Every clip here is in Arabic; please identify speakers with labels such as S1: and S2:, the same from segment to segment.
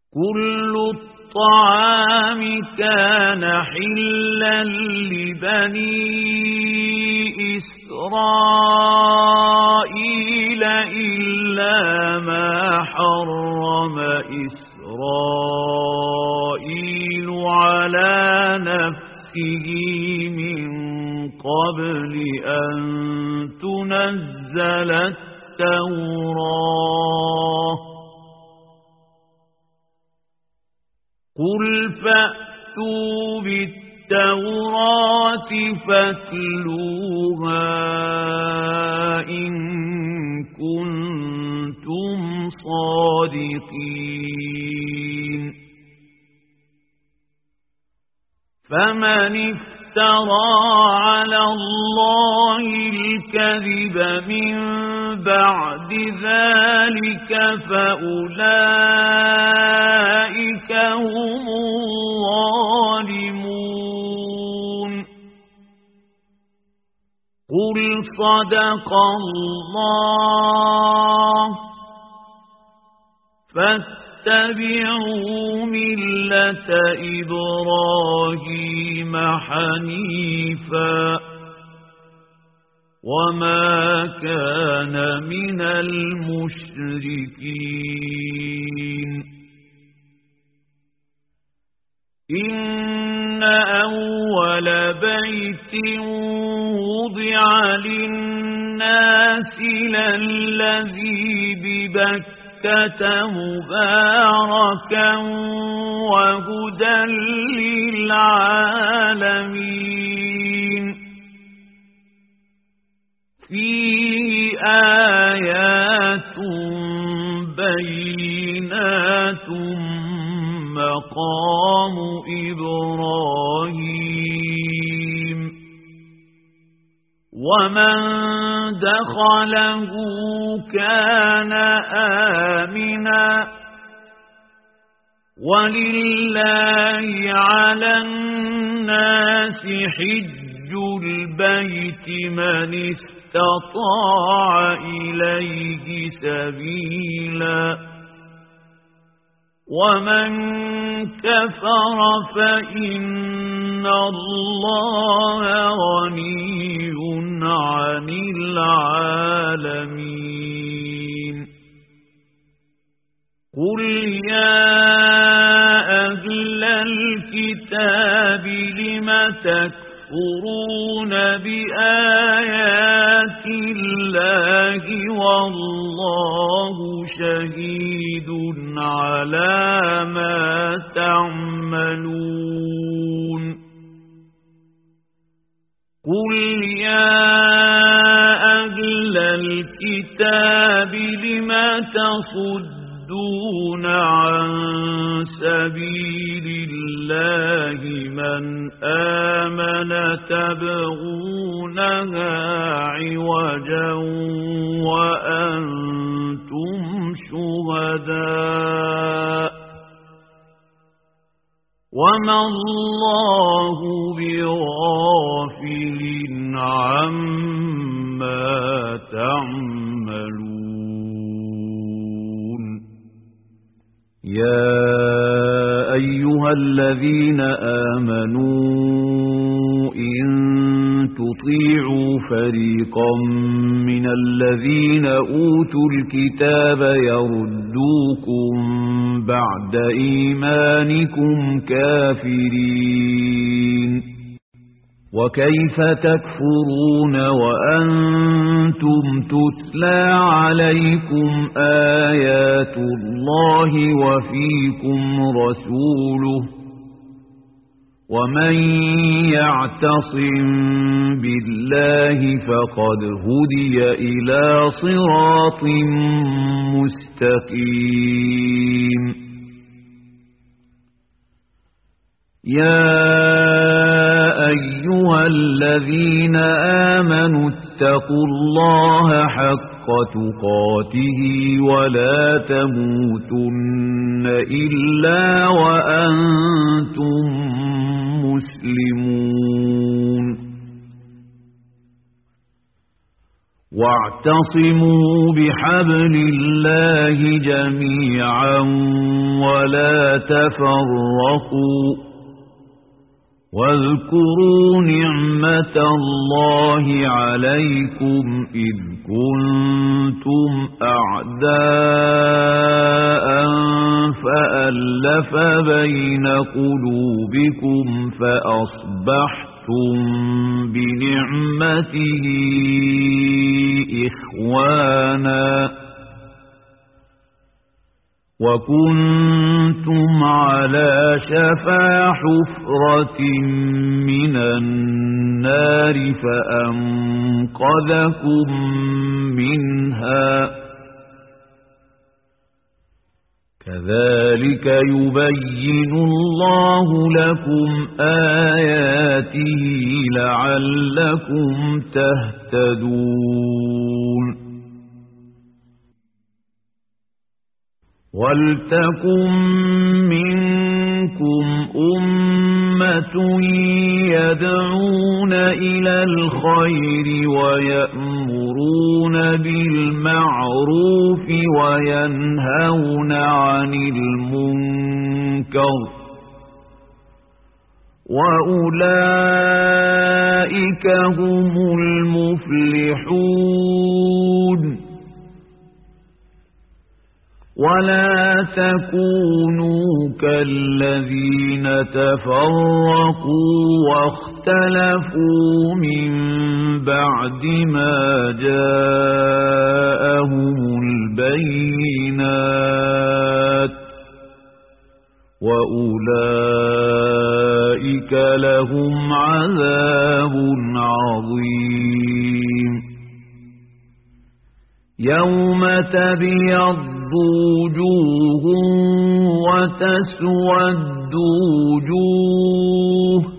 S1: كل الطعام كان حلا لبني إسرائيل إلا ما حرم إسرائيل على نفسه من قبل أن تنزل التوراة قل فأتوا بالتوراة فاتلوها إن كنتم صادقين فمن افترى على الله الكذب من بعد ذلك فأولئك هم الظالمون قل صدق الله فاتبعوا ملة إبراهيم حنيفا وما كان من المشركين إن أول بيت وضع للناس للذي ببكة مباركا وهدى للعالمين فيه آيات بينات مقام إبراهيم ومن دخله كان آمنا ولله على الناس حج البيت من استطاع إليه سبيلا ومن كفر فإن الله غني عن العالمين قل يا أهل الكتاب لم تكفرون بآيات الله والله شهيد على ما تعملون قل يا أهل الكتاب لم تصدون عن سبيل الله من آمن تبغونها عوجا وأنتم شهداء وما الله بغافل عما تعملون يا أيها الذين آمنوا إن تطيعوا فريقا من الذين أوتوا الكتاب يردوكم بعد إيمانكم كافرين وكيف تكفرون وأنتم تتلى عليكم آيات الله وفيكم رسوله ومن يعتصم بالله فقد هدي إلى صراط مستقيم يا أيها الذين آمنوا اتقوا الله حق تقاته ولا تموتن إلا وأنتم مسلمون واعتصموا بحبل الله جميعا ولا تفرقوا واذكروا نعمة الله عليكم إذ كنتم أعداء فألف بين قلوبكم فأصبحتم بنعمته إخوانا وكنتم على شفا حفرة من النار فأنقذكم منها كذلك يبين الله لكم آياته لعلكم تهتدون ولتكن منكم أمة يدعون إلى الخير ويأمرون بالمعروف وينهون عن المنكر وأولئك هم المفلحون ولا تكونوا كالذين تفرقوا واختلفوا من بعد ما جاءهم البينات وأولئك لهم عذاب عظيم يوم تبيض وجوه وتسود وجوه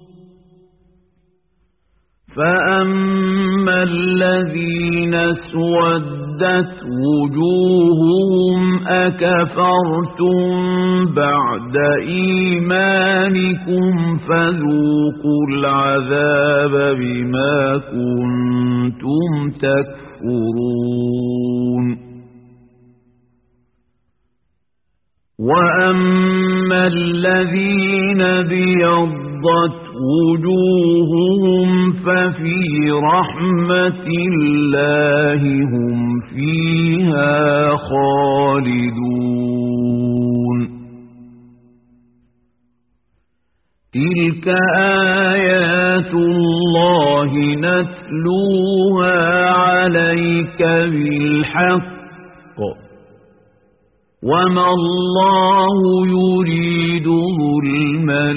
S1: فأما الذين اسودت وجوههم أكفرتم بعد إيمانكم فذوقوا العذاب بما كنتم تكفرون وأما الذين ابيضت وجوههم ففي رحمة الله هم فيها خالدون تلك آيات الله نتلوها عليك بالحق وما الله يريد ظلما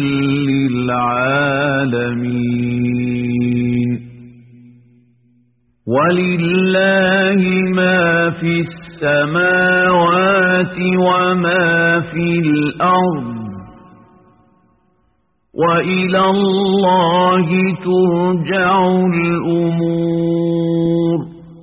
S1: للعالمين ولله ما في السماوات وما في الأرض وإلى الله ترجع الأمور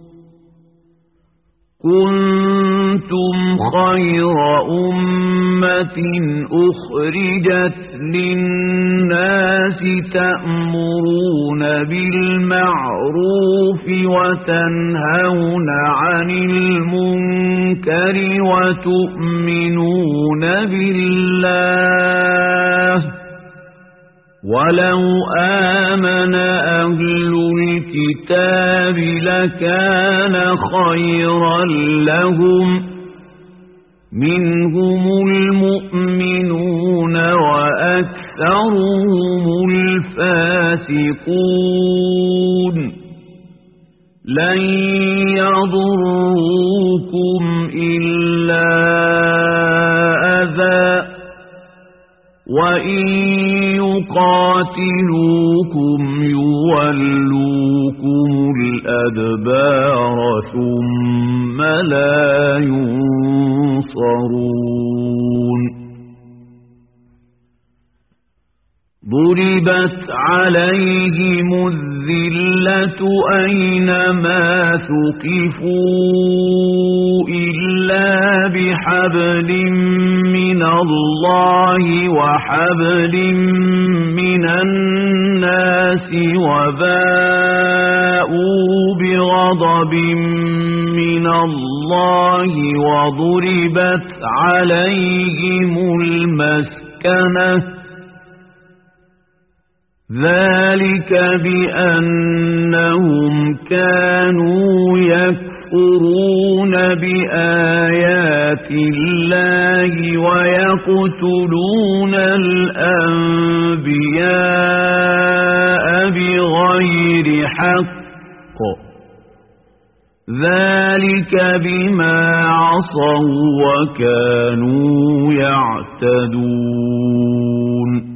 S1: كنتم خير أمة أخرجت للناس تأمرون بالمعروف وتنهون عن المنكر وتؤمنون بالله ولو آمن أهل الكتاب لكان خيرا لهم منهم المؤمنون وأكثرهم الفاسقون لن يضروكم إلا أذى وإن يقاتلوكم يولوكم الأدبار ثم لا ينصرون ضربت عليهم الذلة أينما ثقفوا إلا بحبل من الله وحبل من الناس وباءوا بغضب من الله وضربت عليهم المسكنة ذلك بأنهم كانوا يكفرون بآيات الله ويقتلون الأنبياء بغير حق ذلك بما عصوا وكانوا يعتدون